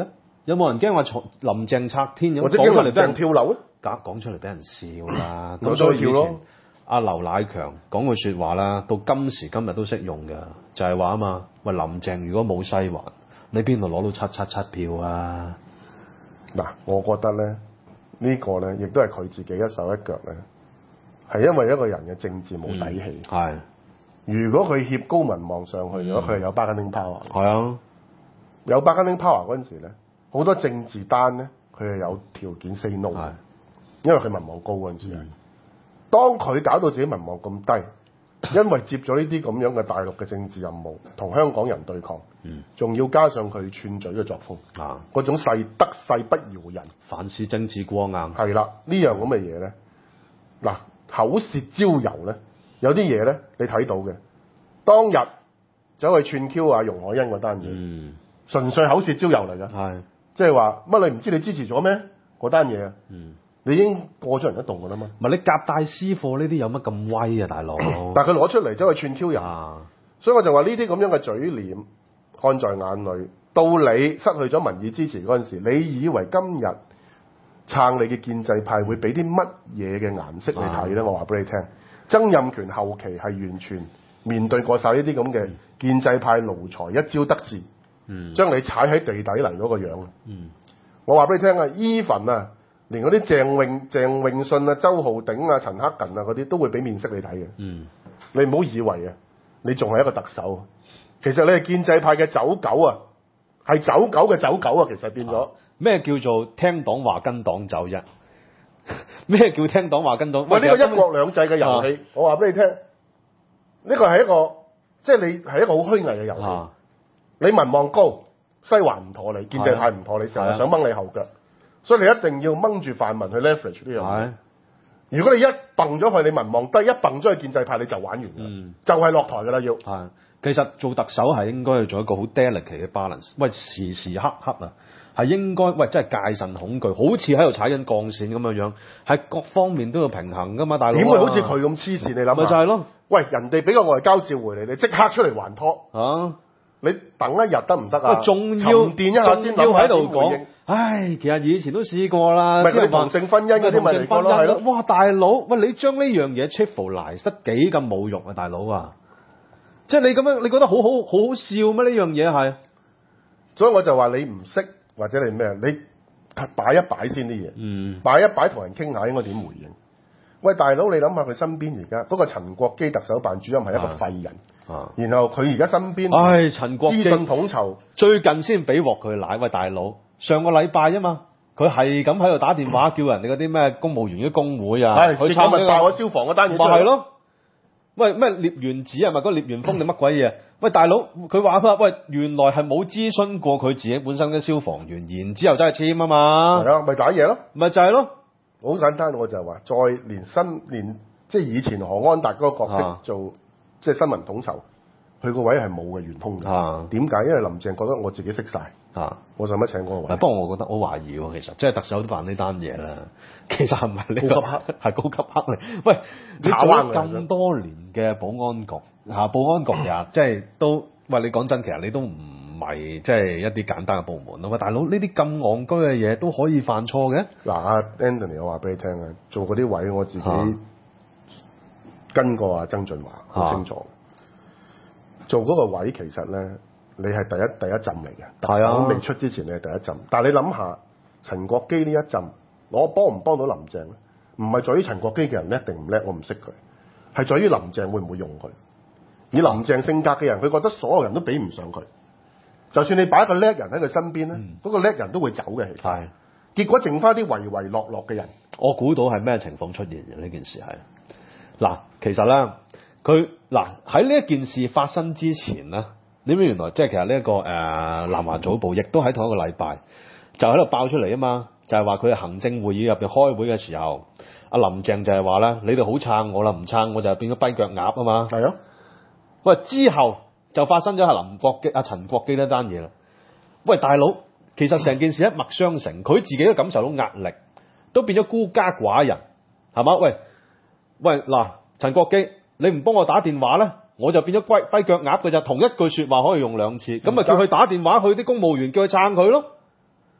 有冇人驚話從林鄭拆天咁或者講出嚟俾人驚林鄭跳樓咧？ 講講出嚟俾人笑啦？ 咁咁所以跳咯以前阿劉乃強講句説話啦，到今時今日都識用㗎，就係話啊嘛，喂林鄭如果冇西環，你邊度攞到七七七票啊？ 嗱，我覺得咧呢、這個咧亦都係佢自己一手一腳咧，係因為一個人嘅政治冇底氣。 係、 嗯，如果佢挾高民望上去，如果佢係有 bargaining power， 係啊， 有 bargaining power 嗰陣時咧，好多政治單咧佢係有條件 say no， 係因為佢民望高嗰陣時。 嗯當佢搞到自己民望咁低，因為接咗呢啲咁樣嘅大陸嘅政治任務，同香港人對抗，仲、嗯、要加上佢串嘴嘅作風，啊，嗰種勢得勢不饒人， 凡事政治過硬， 係啦，呢樣咁嘅嘢咧，嗱口舌招尤咧，有啲嘢咧你睇到嘅，當日走去串 Q 啊容海恩嗰單嘢，嗯，純粹口舌招尤嚟㗎，係，即係話乜你唔知你支持咗咩嗰單嘢啊，嗯。你已經過咗人一動㗎啦嘛？ 唔係你夾帶私貨呢啲有乜咁威啊，大佬？ 但係佢攞出嚟走去串 Q 人，啊、所以我就話呢啲咁樣嘅嘴臉看在眼裏。到你失去咗民意支持嗰陣時，你以為今日撐你嘅建制派會俾啲乜嘢嘅顏色你睇咧？啊、我話俾你聽，曾蔭權後期係完全面對過晒呢啲咁嘅建制派奴才一朝得志，嗯，將你踩喺地底嚟嗰個樣。嗯，我話俾你聽啊 ，even 啊。連嗰啲鄭永鄭永信啊、周浩鼎啊、陳克勤啊嗰啲都會俾面色你睇嘅。嗯，你唔好以為啊，你仲係一個特首，其實你係建制派嘅走狗啊，係走狗嘅走狗啊，其實變咗咩、啊、叫做聽黨話跟黨走啫？咩叫聽黨話跟黨？ 喂，呢個一國兩制嘅遊戲，啊、我話俾你聽，呢個係一個即係你係一個好虛偽嘅遊戲。啊、你民望高，西環唔妥你，建制派唔妥你，成日、啊、想掹你後腳。所以你一定要掹住泛民去 leverage 呢樣嘢。如果你一蹦咗去，你民望低，一蹦咗去建制派，你就玩完㗎。嗯，就係落台㗎啦要。係， 其實做特首係應該要做一個好 delicate 嘅 balance。喂，時時刻刻啊，係應該喂，真係戒慎恐懼，好似喺度踩緊鋼線咁樣樣，係各方面都要平衡㗎嘛，大佬。 點會好似佢咁黐線？你諗下。 咪就係咯。 喂，人哋俾個外交召回你，你即刻出嚟還拖。啊！你等一日得唔得啊？ 仲要沉澱一下先諗下點回應。 唉，其實以前都試過啦， 咪佢同性婚姻嗰啲咪嚟過咯，係咯。 哇，大佬，喂，你將呢樣嘢 trivialize 得幾咁侮辱啊，大佬啊！即係你咁樣，你覺得好好好好笑咩？呢樣嘢係， 所以我就話你唔識或者你咩，你擺一擺先啲嘢，嗯，擺一擺同人傾下應該點回應。喂，大佬，你諗下佢身邊而家嗰個陳國基特首辦主任係一個廢人。啊！然後佢而家身邊， 唉，陳國基資訊統籌最近先俾鑊佢奶。喂，大佬，上個禮拜啊嘛，佢係咁喺度打電話叫人哋嗰啲咩公務員啲工會啊， 佢炒咪爆咗消防嗰單嘢出嚟。 咪係咯？喂，咩獵原子係咪嗰個獵原風定乜鬼嘢？喂，大佬，佢話佢話喂，原來係冇諮詢過佢自己本身嘅消防員，然之後真係簽啊嘛。 係啊，咪打嘢咯， 咪就係咯。 好簡單，我就係話，再連新連即係以前何安達嗰個角色做。啊即係新聞統籌，佢個位係冇嘅圓通嘅。點解、啊？因為林鄭覺得我自己識晒，啊、我使乜請嗰個位？ 不過我覺得我懷疑喎，其實即係特首都辦呢單嘢啦。其實係咪呢個係高級黑嚟？喂，你做咗咁多年嘅保安局嚇、啊，保安局呀，即係都喂你講真，其實你都唔係即係一啲簡單嘅部門咯。喂，大佬呢啲咁戇居嘅嘢都可以犯錯嘅？嗱、啊， 阿 Anthony，我話俾你聽啊，做嗰啲位我自己。啊跟過阿曾俊華好清楚，啊、做嗰個位其實咧，你係第一第一陣嚟嘅，特首未出之前你係第一陣。但係你諗下，陳國基呢一陣，我幫唔幫到林鄭咧？唔係在於陳國基嘅人叻定唔叻，我唔識佢，係在於林鄭會唔會用佢。以林鄭性格嘅人，佢覺得所有人都比唔上佢，就算你擺一個叻人喺佢身邊咧，嗰、嗯、個叻人都會走嘅。其實，係結果剩翻啲唯唯諾諾嘅人。 我估到係咩情況出現嘅呢件事係。嗱，其實咧，佢嗱喺呢一件事發生之前咧，你知唔知原來即係其實呢、這、一個誒、呃、南華早報亦都喺同一個禮拜就喺度爆出嚟啊嘛，就係話佢喺行政會議入邊開會嘅時候，阿林鄭就係話咧，你哋好撐我啦，唔撐我就變咗跛腳鴨啊嘛。係啊，喂，之後就發生咗係林國基、阿陳國基呢單嘢啦。喂，大佬，其實成件事一脈相承，佢自己都感受到壓力，都變咗孤家寡人，係嘛？喂。喂嗱，陳國基，你唔幫我打電話咧，我就變咗跛跛腳鴨嘅咋，同一句説話可以用兩次，咁咪、嗯、叫佢打電話去啲公務員，叫佢撐佢咯。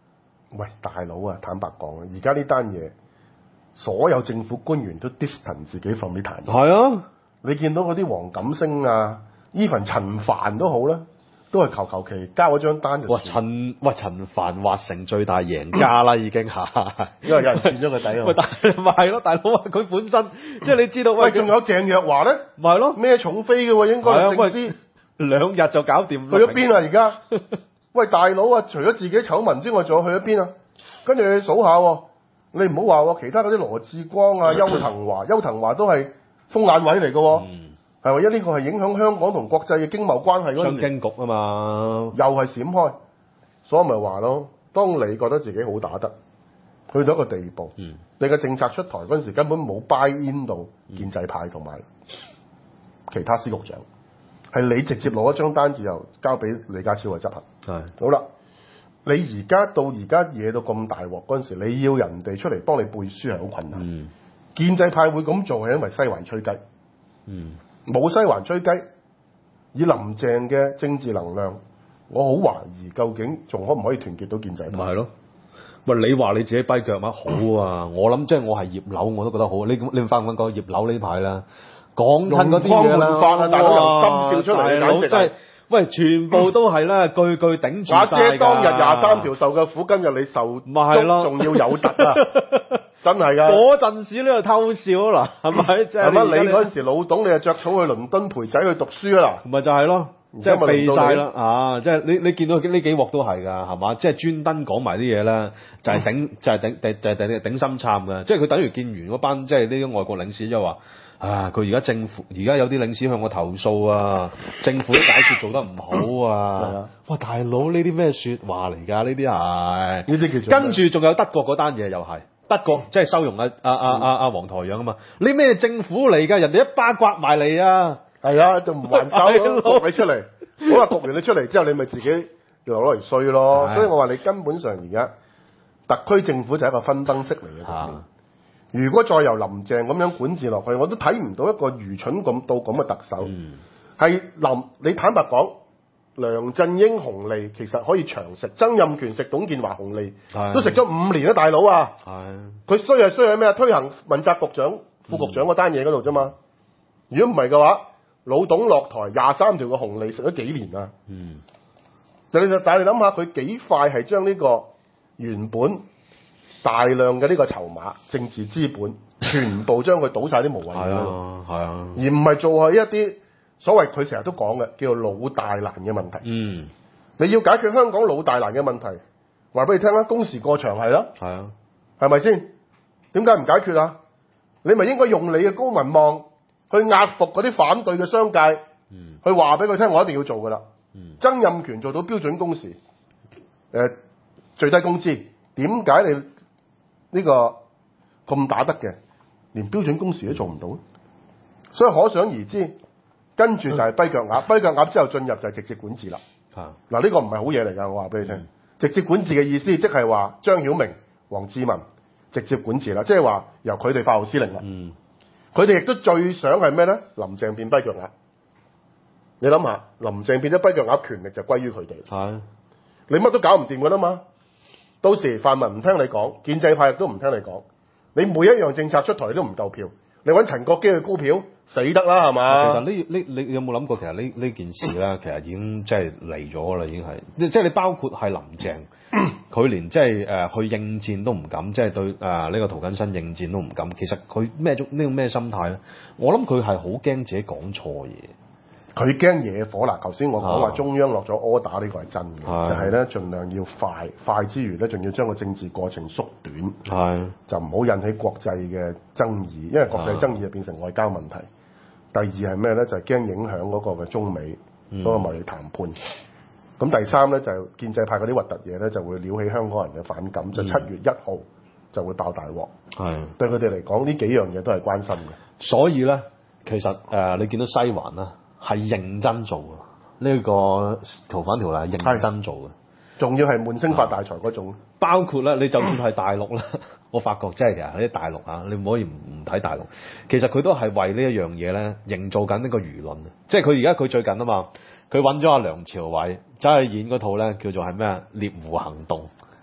喂，大佬啊，坦白講啊，而家呢單嘢，所有政府官員都 distance 自己 from 呢壇嘢。 係啊， 你見到嗰啲黃錦星啊，even 陳帆都好啦，都係求求其交嗰張單就哇陳哇陳帆話成最大贏家啦，已經係， 因為有人佔咗個底喂，大咪係咯，大佬啊，佢本身即係你知道， 喂，仲有鄭若驊咧， 咪係咯， 咩重飛嘅喎，應該係政司， 兩日就搞掂。 去咗邊啊？而家，喂，大佬啊，除咗自己醜聞之外，仲有去咗邊啊？跟住你數下喎，你唔好話喎，其他嗰啲羅致光啊、邱騰華、邱騰華都係風眼位嚟嘅喎。 嗯係唯一呢個係影響香港同國際嘅經貿關係嗰陣時， 商經局啊嘛， 又係閃開，所以咪話咯，當你覺得自己好打得，去到一個地步， 嗯、 你嘅政策出台嗰陣時根本冇 buy in 到建制派同埋其他司局長，係你直接攞一張單子又交俾李家超去執行。 係好啦，你而家到而家惹到咁大鑊嗰陣時，你要人哋出嚟幫你背書係好困難。 嗯、 建制派會咁做係因為西環吹雞。 嗯。 冇西環吹雞，以林鄭嘅政治能量，我好懷疑究竟仲可唔可以團結到建制派？ 咪係咯，喂，你話你自己跛腳乜好啊？我諗即係我係葉劉我都覺得好。你你翻唔翻講葉劉呢排啦？講親嗰啲嘢啦， 啊，大佬由心笑出嚟， 大佬真係喂，全部都係啦，句句頂住曬㗎。 阿姐當日廿三條受嘅苦，今日你受咪係咯， 仲要有突啊！真係㗎！ 嗰陣時呢度偷笑啦，係咪？即係係乜？你嗰陣時老董，你就着草去倫敦陪仔去讀書啊嗱， 咪就係咯，即係避晒啦啊！即係你你見到呢幾鑊都係㗎，係嘛？即係專登講埋啲嘢咧，就係頂就係頂就係頂頂心杉㗎。即係佢等於見完嗰班即係呢啲外國領事就話。啊！佢而家政府而家有啲領事向我投訴啊，政府啲解説做得唔好啊！哇，大佬呢啲咩説話嚟㗎？呢啲係呢啲叫做跟住仲有德國嗰單嘢又係德國即係收容啊啊啊啊啊黃台仰啊嘛！你咩政府嚟㗎？人哋一巴刮埋嚟啊！ 係啊，就唔還手咯，焗你出嚟。好啦，焗完你出嚟之後，你咪自己又攞嚟衰咯。所以我話你根本上而家特區政府就係一個分燈式嚟嘅。啊如果再由林鄭咁樣管治落去，我都睇唔到一個愚蠢咁到咁嘅特首。係、嗯、林，你坦白講，梁振英紅利其實可以長食，曾蔭權食董建華紅利，都食咗五年啦，大佬啊！佢衰係衰喺咩啊？推行問責局長、副局長嗰單嘢嗰度啫嘛。如果唔係嘅話，老董落台廿三條嘅紅利食咗幾年啊？嗯，但係但係你諗下，佢幾快係將呢個原本大量嘅呢個籌碼、政治資本，全部將佢倒晒啲無謂嘢度， 係啊， 而唔係做係一啲所謂佢成日都講嘅叫做老大難嘅問題。嗯，你要解決香港老大難嘅問題，話俾你聽啦，工時過長係啦，係啊，係咪先？點解唔解決啊？你咪應該用你嘅高民望去壓服嗰啲反對嘅商界，嗯、去話俾佢聽，我一定要做㗎啦。嗯、曾蔭權做到標準工時，誒、呃、最低工資，點解你？呢、這個咁打得嘅，連標準工時都做唔到，所以可想而知，跟住就係跛腳鴨，跛腳鴨之後進入就係直接管治啦。啊，嗱呢個唔係好嘢嚟㗎，我話俾你聽，嗯、直接管治嘅意思即係話張曉明、黃志文直接管治啦，即係話由佢哋發號施令啦。嗯，佢哋亦都最想係咩咧？林鄭變跛腳鴨，你諗下，林鄭變咗跛腳鴨，權力就歸於佢哋。係、啊，你乜都搞唔掂㗎啦嘛。到時泛民唔聽你講，建制派亦都唔聽你講，你每一樣政策出台都唔夠票，你揾陳國基去高票，死得啦係嘛？ 其實呢呢你有冇諗過其實呢呢件事咧，其實已經即係嚟咗啦，已經係即即係你包括係林鄭，佢連即係誒去應戰都唔敢，即係對誒呢個涂謹申應戰都唔敢。其實佢咩種呢個咩心態咧？我諗佢係好驚自己講錯嘢。 佢驚惹火啦！頭先我講話中央落咗 order 呢個係真嘅，啊、就係咧盡量要快，快之餘咧仲要將個政治過程縮短，啊、就唔好引起國際嘅爭議，因為國際爭議就變成外交問題。啊、第二係咩咧？就係、是、驚影響嗰個嘅中美嗰個貿易談判。咁、嗯、第三咧就係、建制派嗰啲核突嘢咧就會撩起香港人嘅反感，嗯、就七月一號就會爆大鑊。係、啊、對佢哋嚟講，呢幾樣嘢都係關心嘅。 所以咧，其實誒、呃、你見到西環啦。係認真做嘅，呢、這個逃犯條例係認真做嘅， 仲要係悶聲發大財嗰種。 包括咧，你就算係大陸啦，我發覺真係其實喺啲大陸啊，你唔可以唔唔睇大陸。其實佢都係為呢一樣嘢咧，營造緊呢個輿論。即係佢而家佢最近啊嘛，佢揾咗阿梁朝偉走去演嗰套咧，叫做係咩啊？獵狐行動。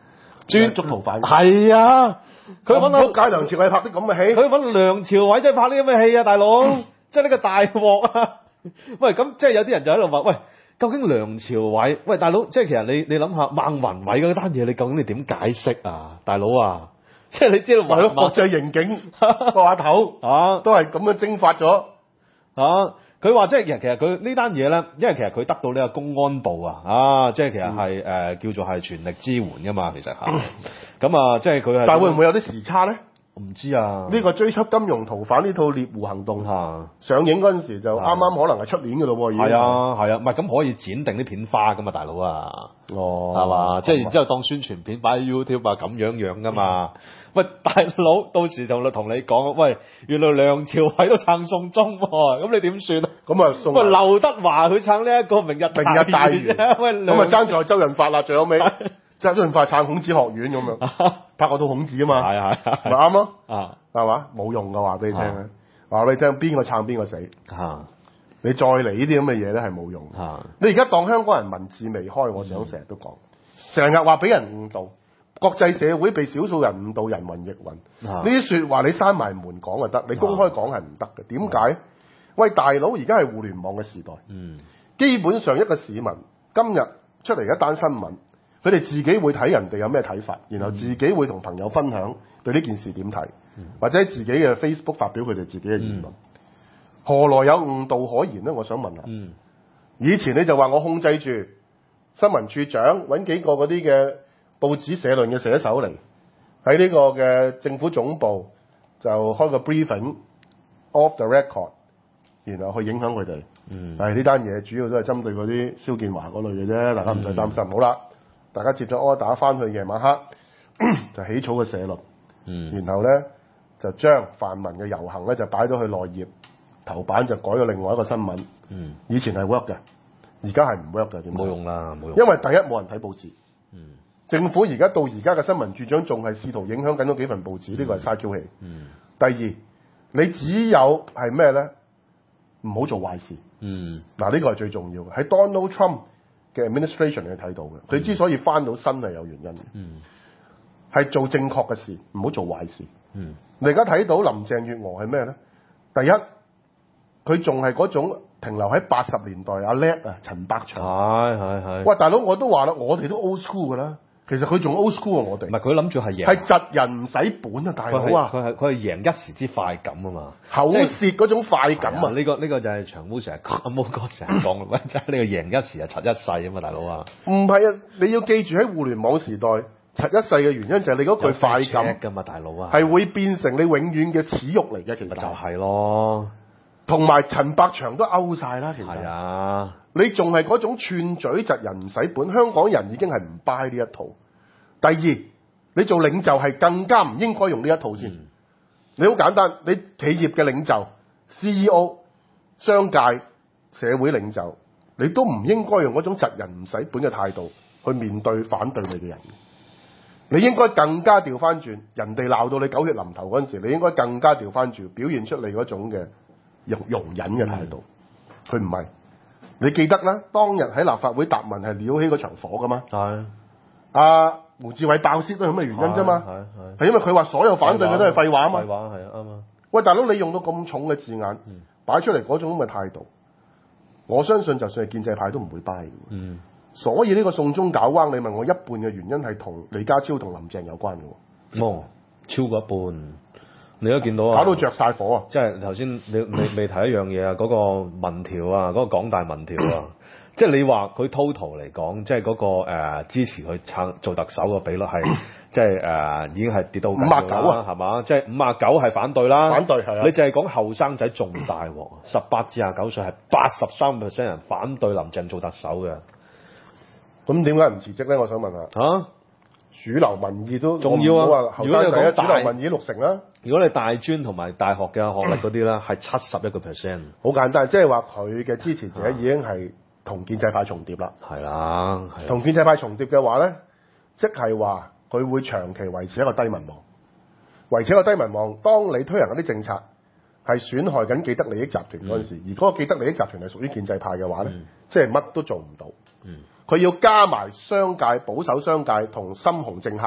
專捉逃犯。 係啊，佢揾到解梁朝偉拍啲咁嘅戲， 佢揾梁朝偉真係拍呢咁嘅戲啊，大佬，即係呢個大鑊啊！喂，咁即係有啲人就喺度話，喂，究竟梁朝偉，喂大佬，即係其實你你諗下孟宏偉嗰單嘢，你究竟你點解釋啊，大佬啊？即係你知道係咯，國際刑警個下頭啊， 都係咁樣蒸發咗啊！佢話即係其實其實佢呢單嘢咧，因為其實佢得到呢個公安部啊，啊，即係其實係誒、嗯呃、叫做係全力支援噶嘛，其實嚇。咁啊，即係佢係。 但係會唔會有啲時差咧？ 我唔知啊。呢個追緝金融逃犯呢套獵狐行動、啊、上映嗰陣時就啱啱可能係出年嘅咯喎，已經。係啊係啊，唔係咁可以剪定啲片花噶嘛，大佬啊。哦。係嘛？即係然之後當宣傳片擺喺 YouTube 啊咁樣樣噶嘛。嗯喂，大佬，到時就同你講，喂，原來梁朝偉都撐送中喎，咁你點算啊？咁啊，送。喂，劉德華佢撐呢一個明日明日大嶼啫，喂，咁啊爭在周潤發啦，最後尾，即係周潤發撐孔子學院咁樣，拍嗰套孔子啊嘛，係係係，咪啱咯？啊，係嘛？冇用噶，話俾你聽啊，話俾你聽，邊個撐邊個死嚇？你再嚟呢啲咁嘅嘢咧，係冇用嚇。你而家當香港人民智未開，我想成日都講，成日話俾人誤導。國際社會被少數人誤導，人云亦云。呢啲説話你閂埋門講就得，你公開講係唔得嘅。點解？喂，大佬，而家係互聯網嘅時代，嗯、基本上一個市民今日出嚟一單新聞，佢哋自己會睇人哋有咩睇法，然後自己會同朋友分享對呢件事點睇，嗯、或者自己嘅 Facebook 發表佢哋自己嘅言論。嗯、何來有誤導可言呢？我想問下。嗯、以前你就話我控制住新聞處長揾幾個嗰啲嘅報紙社論嘅寫手嚟喺呢個嘅政府總部就開個 briefing off the record， 然後去影響佢哋。嗯，但係呢單嘢主要都係針對嗰啲蕭建華嗰類嘅啫，大家唔使擔心。嗯、好啦，大家接咗 order 翻去夜晚黑就起草嘅社論。嗯，然後咧就將泛民嘅遊行咧就擺咗去內頁頭版，就改咗另外一個新聞。嗯，以前係 work 嘅，而家係唔 work 嘅。點冇用啦，冇用。因為第一冇人睇報紙。嗯。政府而家到而家嘅新聞處長仲係試圖影響緊嗰幾份報紙，呢、嗯、個係嘥 Q 氣。嗯。第二，你只有係咩咧？唔好做壞事。嗯。嗱，呢個係最重要嘅。喺 Donald Trump 嘅 administration 你睇到嘅，佢、嗯、之所以翻到身係有原因嘅。嗯。係做正確嘅事，唔好做壞事。嗯。你而家睇到林鄭月娥係咩咧？第一，佢仲係嗰種停留喺八十年代阿叻啊，陳百祥。係係係。喂，大佬，我都話啦，我哋都 old school 㗎啦。其實佢仲 old school 啊！我哋唔係佢諗住係贏，係窒人唔使本啊！大佬啊，佢係佢係贏一時之快感啊嘛，口舌嗰種快感啊！呢、呢個呢、呢個就係長毛成日講，毛哥成日講啦，即係呢個贏一時啊，窒一世啊嘛，大佬啊！唔係啊，你要記住喺互聯網時代，窒一世嘅原因就係你嗰句快感㗎嘛，大佬啊，係會變成你永遠嘅恥辱嚟嘅，其實就係咯。同埋陳百祥都勾晒啦，其實係啊。你仲係嗰種串嘴窒人唔使本，香港人已經係唔 buy 呢一套。第二，你做領袖係更加唔應該用呢一套先。嗯、你好簡單，你企業嘅領袖、C E O、商界、社會領袖，你都唔應該用嗰種窒人唔使本嘅態度去面對反對你嘅人。你應該更加調翻轉，人哋鬧到你狗血淋頭嗰陣時，你應該更加調翻轉，表現出你嗰種嘅容容忍嘅態度。佢唔係。你記得啦，當日喺立法會答問係撩起嗰場火噶嘛？係。阿胡志偉爆泄都係咁嘅原因啫嘛。係係。係因為佢話所有反對嘅都係廢話啊嘛。廢話係啊，啱啊。喂，大佬，你用到咁重嘅字眼，嗯、擺出嚟嗰種咁嘅態度，我相信就算係建制派都唔會 buy 嘅。嗯。所以呢個送中搞彎，你問我一半嘅原因係同李家超同林鄭有關嘅喎。冇、哦，超過一半。你都見到啊，搞到着晒火啊！即係頭先你你未提一樣嘢啊，嗰、那個民調啊，嗰、那個港大民調啊，即係你話佢 total 嚟講，即係嗰、那個、呃、支持佢撐做特首嘅比率係即係誒、呃、已經係跌到五啊九啊，係嘛？即係五啊九係反對啦，反對係啊！你淨係講後生仔仲大鑊，十八至廿九歲係八十三 percent 人反對林鄭做特首嘅。咁點解唔辭職咧？我想問下。啊？主流民意都重要啊！如果你講主流民意六成啦，如果你大專同埋大學嘅學歷嗰啲咧，係七十一個 percent。好簡單，即係話佢嘅支持者已經係同建制派重疊啦。係啦，同建制派重疊嘅話咧，即係話佢會長期維持一個低民望，維持一個低民望。當你推行嗰啲政策係損害緊既得利益集團嗰陣時，嗯、而嗰個既得利益集團係屬於建制派嘅話咧，嗯、即係乜都做唔到。嗯佢要加埋商界保守商界同深紅政客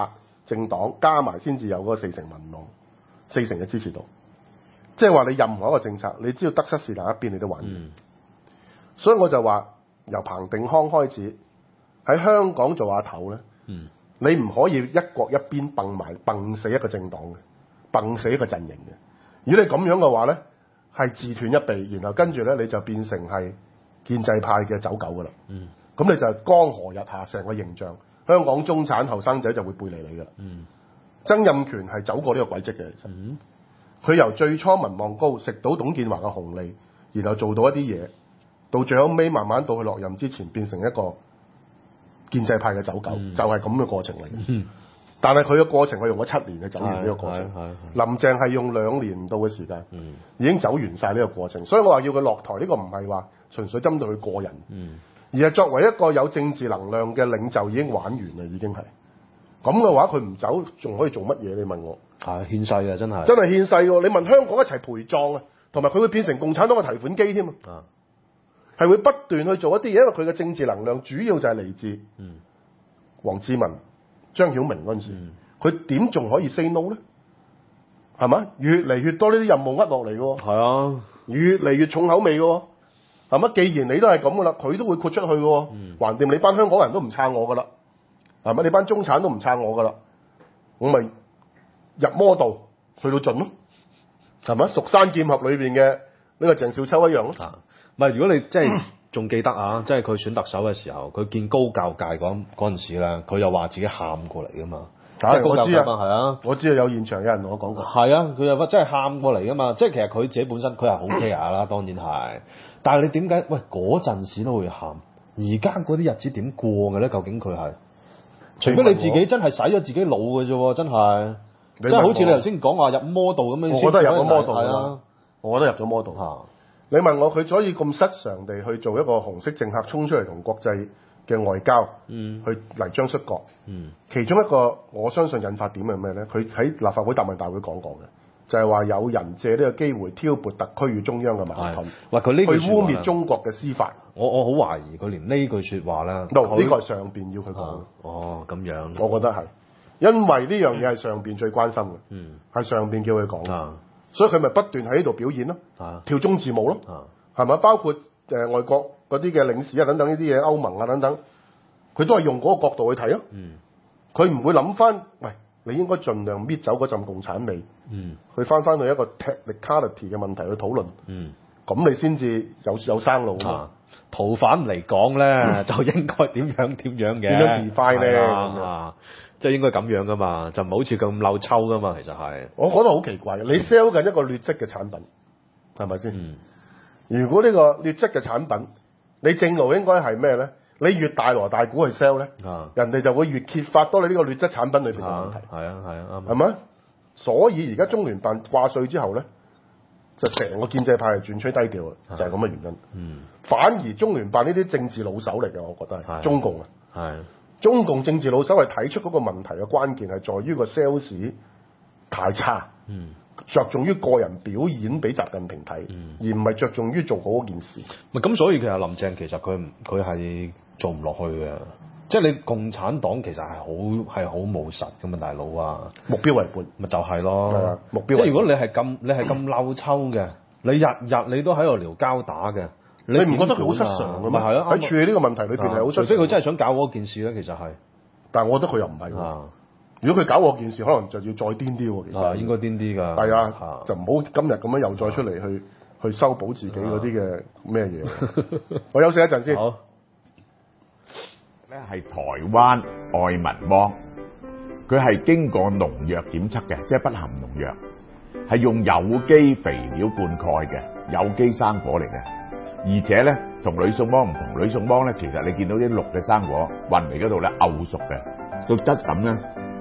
政黨加埋先至有嗰個四成民望，四成嘅支持度。即係話你任何一個政策，你只要得失是哪一邊，你都玩完。嗯、所以我就話由彭定康開始喺香港做下頭咧，嗯、你唔可以一國一邊崩埋崩死一個政黨嘅，崩死一個陣營嘅。如果你咁樣嘅話咧，係自斷一臂，然後跟住咧你就變成係建制派嘅走狗噶啦。咁、嗯、你就江河日下成個形象，香港中產後生仔就會背離你噶啦。嗯、曾蔭權係走過呢個軌跡嘅，其實。嗯佢由最初民望高，食到董建華嘅紅利，然後做到一啲嘢，到最後尾慢慢到佢落任之前，變成一個建制派嘅走狗，嗯、就係咁嘅過程嚟嘅。嗯、但係佢嘅過程，佢用咗七年去走完呢個過程。林鄭係用兩年唔到嘅時間，嗯、已經走完晒呢個過程。所以我話要佢落台，呢、呢個唔係話純粹針對佢個人，嗯、而係作為一個有政治能量嘅領袖，已經玩完啦，已經係。咁嘅話，佢唔走，仲可以做乜嘢？你問我。 係獻世啊！真係真係獻世喎！你問香港一齊陪葬啊，同埋佢會變成共產黨嘅提款機添啊！係會不斷去做一啲嘢，因為佢嘅政治能量主要就係嚟自黃志文、張曉明嗰陣時，佢點仲可以 say no 咧？係嘛？越嚟越多呢啲任務呃落嚟嘅喎， 係啊， 越嚟越重口味嘅喎，係嘛？既然你都係咁嘅啦，佢都會豁出去嘅喎，橫掂、嗯、你班香港人都唔撐我嘅啦，係嘛？你班中產都唔撐我嘅啦，我咪入魔道去到盡咯，係咪？蜀山劍俠裏邊嘅呢個鄭少秋一樣咯。啊， 唔係如果你即係仲記得啊，即係佢選特首嘅時候，佢見高教界嗰嗰陣時咧，佢又話自己喊過嚟噶嘛。 啊、即係高教界嘛， 係啊， 我知啊，有現場有人同我講過。 係啊，佢又真係喊過嚟噶嘛。即係其實佢自己本身佢係好 care 啦，當然係。但係你點解喂嗰陣時都會喊？而家嗰啲日子點過嘅咧？究竟佢係？除非你自己真係洗咗自己腦嘅啫，真係。即係好似你頭先講話入魔道咁樣， 我覺得入咗魔道啊！ 我覺得入咗魔道。啊、你問我佢可以咁失常地去做一個紅色政客，衝出嚟同國際嘅外交，嗯、去嚟張出國。嗯、其中一個我相信引發點係咩咧？佢喺立法會答問大會講過嘅，就係、是、話有人借呢個機會挑撥特區與中央嘅矛盾， 喂，佢呢句去污蔑中國嘅司法。 我我好懷疑佢連呢句説話啦。 呢、no, 他個係上邊要佢講、啊。 哦，咁樣。 我覺得係。因為呢樣嘢係上邊最關心嘅，係、嗯、上邊叫佢講，啊、所以佢咪不斷喺呢度表演咯，啊、跳中字舞咯，係咪、啊？包括誒、呃、外國嗰啲嘅領事啊等等呢啲嘢，歐盟啊等等，佢都係用嗰個角度去睇咯。佢唔、嗯、會諗翻，喂，你應該盡量搣走嗰陣共產味，嗯、去翻翻去一個 technicality 嘅問題去討論，咁、嗯、你先至有有生路啊嘛。 逃犯嚟講咧，就應該點樣點樣嘅？ 點樣 define 咧？啊即係應該咁樣噶嘛，就唔好似咁漏抽噶嘛，其實係。我覺得好奇怪嘅，你 sell 緊一個劣質嘅產品，係咪先？嗯、如果呢個劣質嘅產品，你正路應該係咩咧？你越大鑼大鼓去 sell 咧，啊、人哋就會越揭發多你呢個劣質產品裏邊嘅問題。 係啊係啊啱。係咪、啊？所以而家中聯辦掛帥之後咧，就成個建制派係轉趨低調啊，就係咁嘅原因。嗯。反而中聯辦呢啲政治老手嚟嘅，我覺得係、啊、中共啊。係。中共政治老手係睇出嗰個問題嘅關鍵係在於個 sales 太差，嗯、着重於個人表演俾習近平睇，嗯、而唔係着重於做好嗰件事。 咁，所以其實林鄭其實佢佢係做唔落去嘅，即係你共產黨其實係好係好務實㗎嘛，大佬啊， 目標為本，咪就係咯， 目標。 即係如果你係咁你係咁漏抽嘅，你日日你都喺度撩交打嘅。 你唔覺得佢好失常嘅咩？喺、啊、處理呢個問題裏邊係好失常。除非佢真係想搞嗰件事咧，其實係。 但係我覺得佢又唔係。啊、如果佢搞嗰件事，可能就要再癲啲喎。其實啊，應該癲啲㗎。 係啊，啊就唔好今日咁樣又再出嚟去、啊、去修補自己嗰啲嘅咩嘢。啊、我休息一陣先。好。 咧係台灣愛民幫，佢係經過農藥檢測嘅，即係不含農藥，係用有機肥料灌溉嘅有機生果嚟嘅。而且咧，同呂宋幫唔同，呂宋幫咧，其實你見到啲綠嘅生果運嚟嗰度咧，漚熟嘅，個質感咧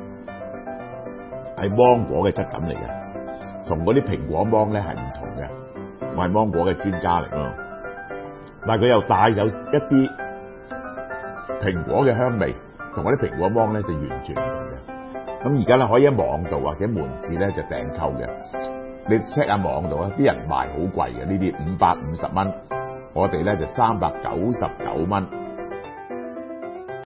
係芒果嘅質感嚟嘅，同嗰啲蘋果幫咧係唔同嘅。我係芒果嘅專家嚟咯，但係佢又帶有一啲蘋果嘅香味，同嗰啲蘋果幫咧就完全唔同嘅。咁而家咧可以喺網度或者門市咧就訂購嘅，你 check 下網度啊，啲人賣好貴嘅呢啲，五百五十蚊。我哋咧就三百九十九蚊。